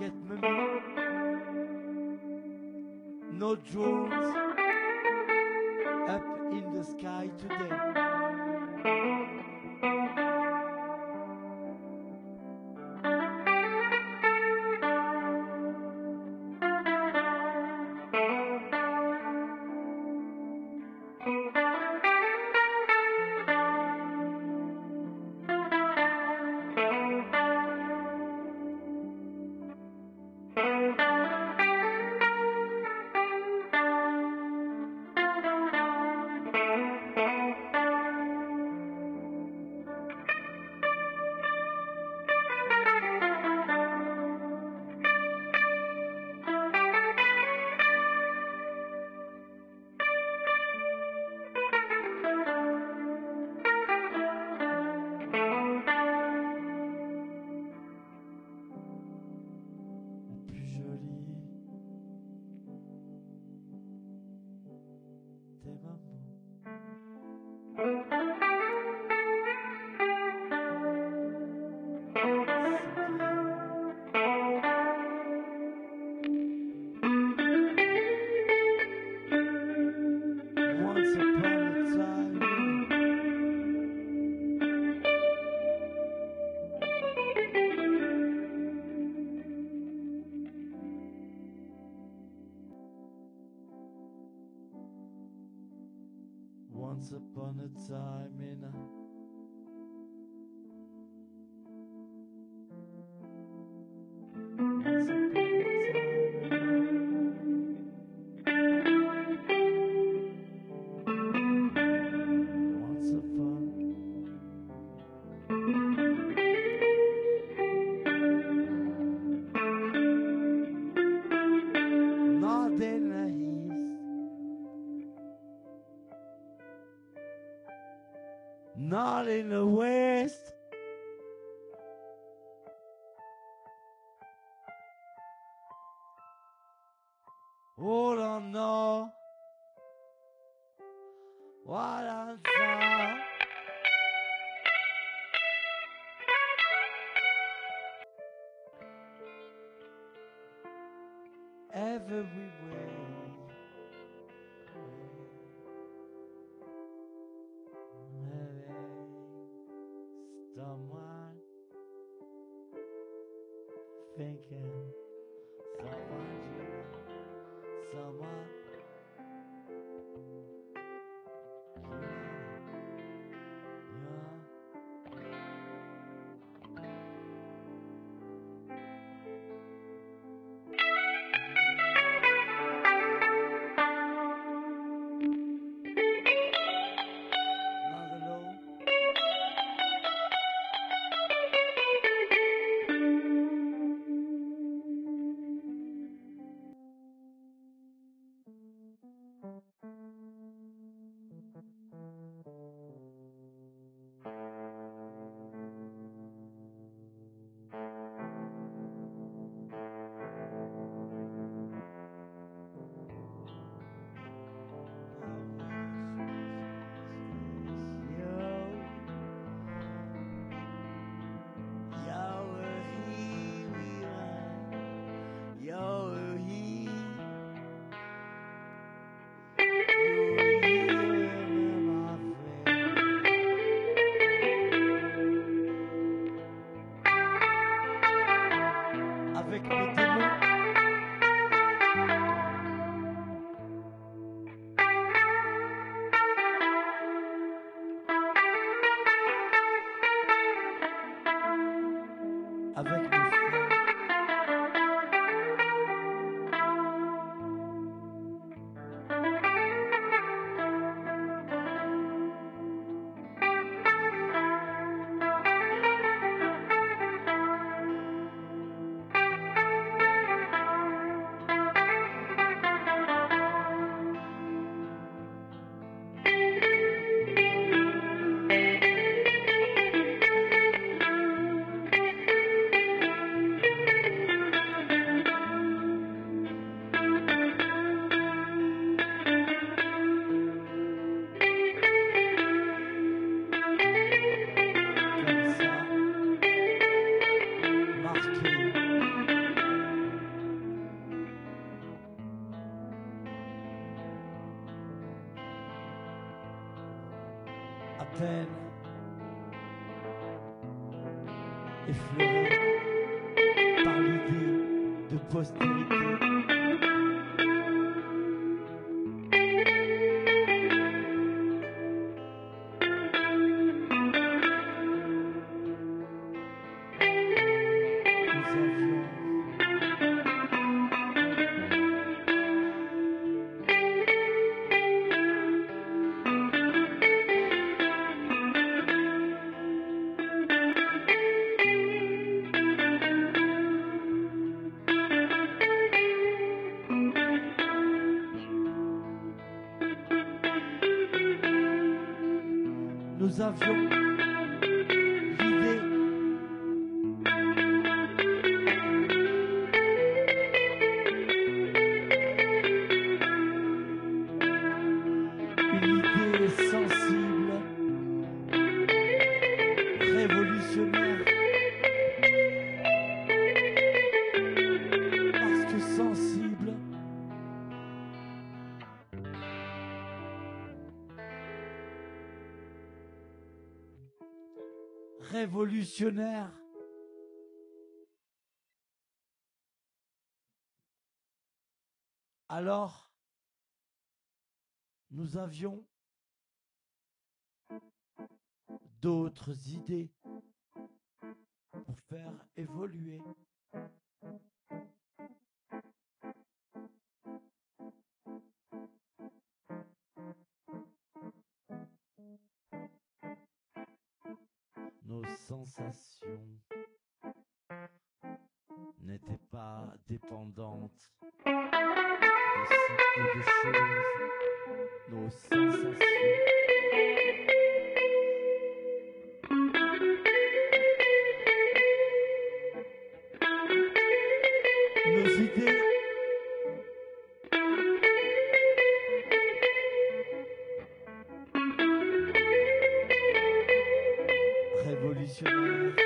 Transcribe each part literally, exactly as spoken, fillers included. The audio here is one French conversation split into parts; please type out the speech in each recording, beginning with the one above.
Forget me, no drones up in the sky today. Once upon a time in a Once upon a time Once upon Not in the east, not in the west, oh, don't know what I saw. Everywhere, someone thinking, someone dreaming, someone avec mes démons. Avec mes frères. effleuré par l'idée de postérité. Nous avions l'idée une idée sensible, révolutionnaire, parce que sensible, révolutionnaire, alors nous avions d'autres idées pour faire évoluer. Nos sensations n'étaient pas dépendantes de si peu de choses. Nos sensations nos idées révolutionnaires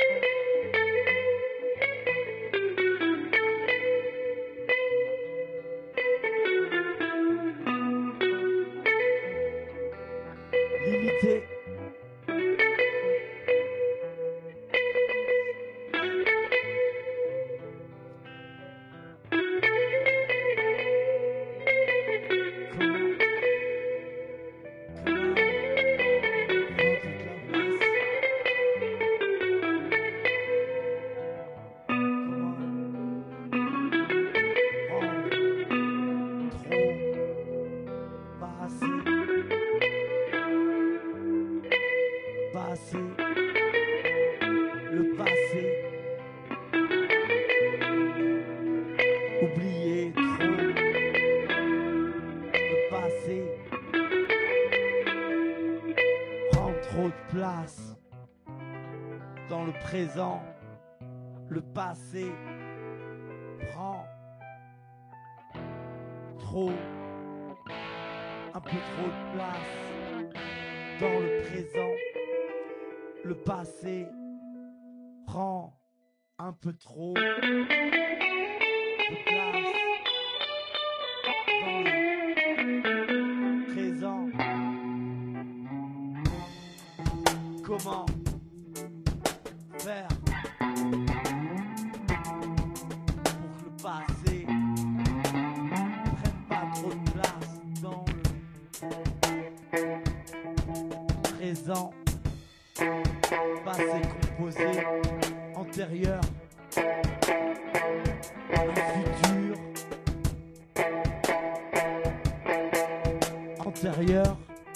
limitées le passé, oublier trop le passé, prendre trop de place dans le présent, le passé prend trop, un peu trop de place dans le présent. Le passé prend un peu trop de place dans le présent. Comment faire pour que le passé prenne pas trop de place dans le présent? Passé composé, antérieur, un futur, antérieur,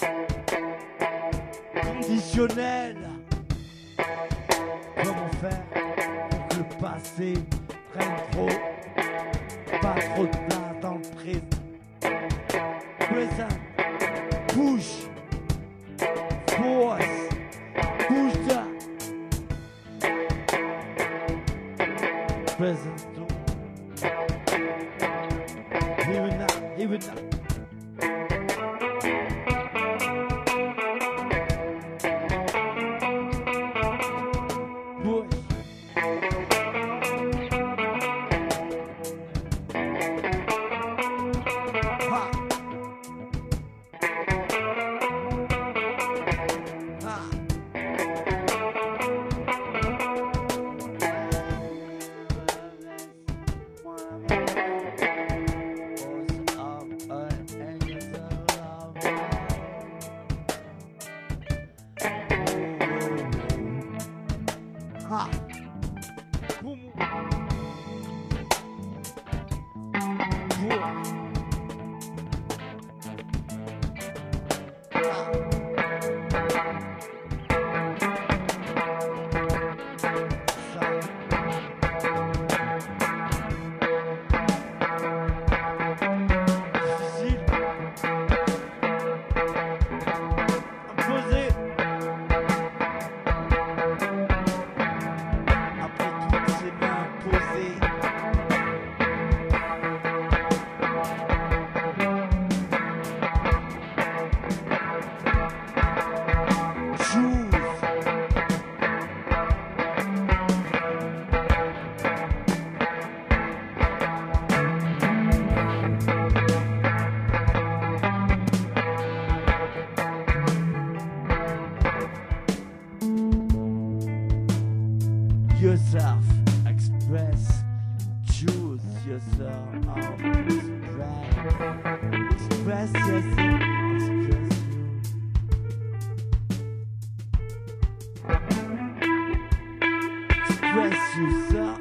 conditionnel. Comment faire pour que le passé prenne trop, pas trop de place dans le présent? Present, push, force, push that. Present, here and now, here and now. Push. Ha. Ha. Ha. Pour moi. Pour. Yourself, express, choose yourself, express, express yourself, express you, express yourself.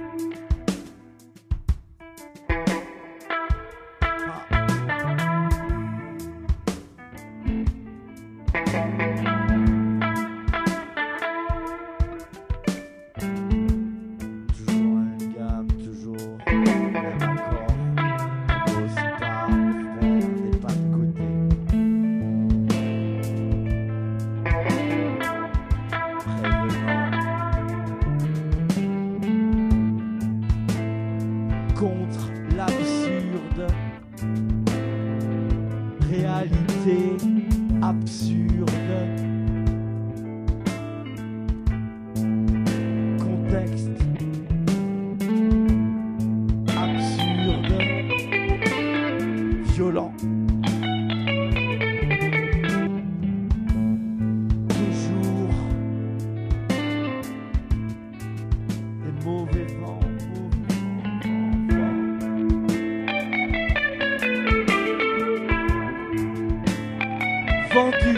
Contre l'absurde, réalité absurde, contexte absurde, violent, toujours les mauvais vents. Vendu.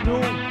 non.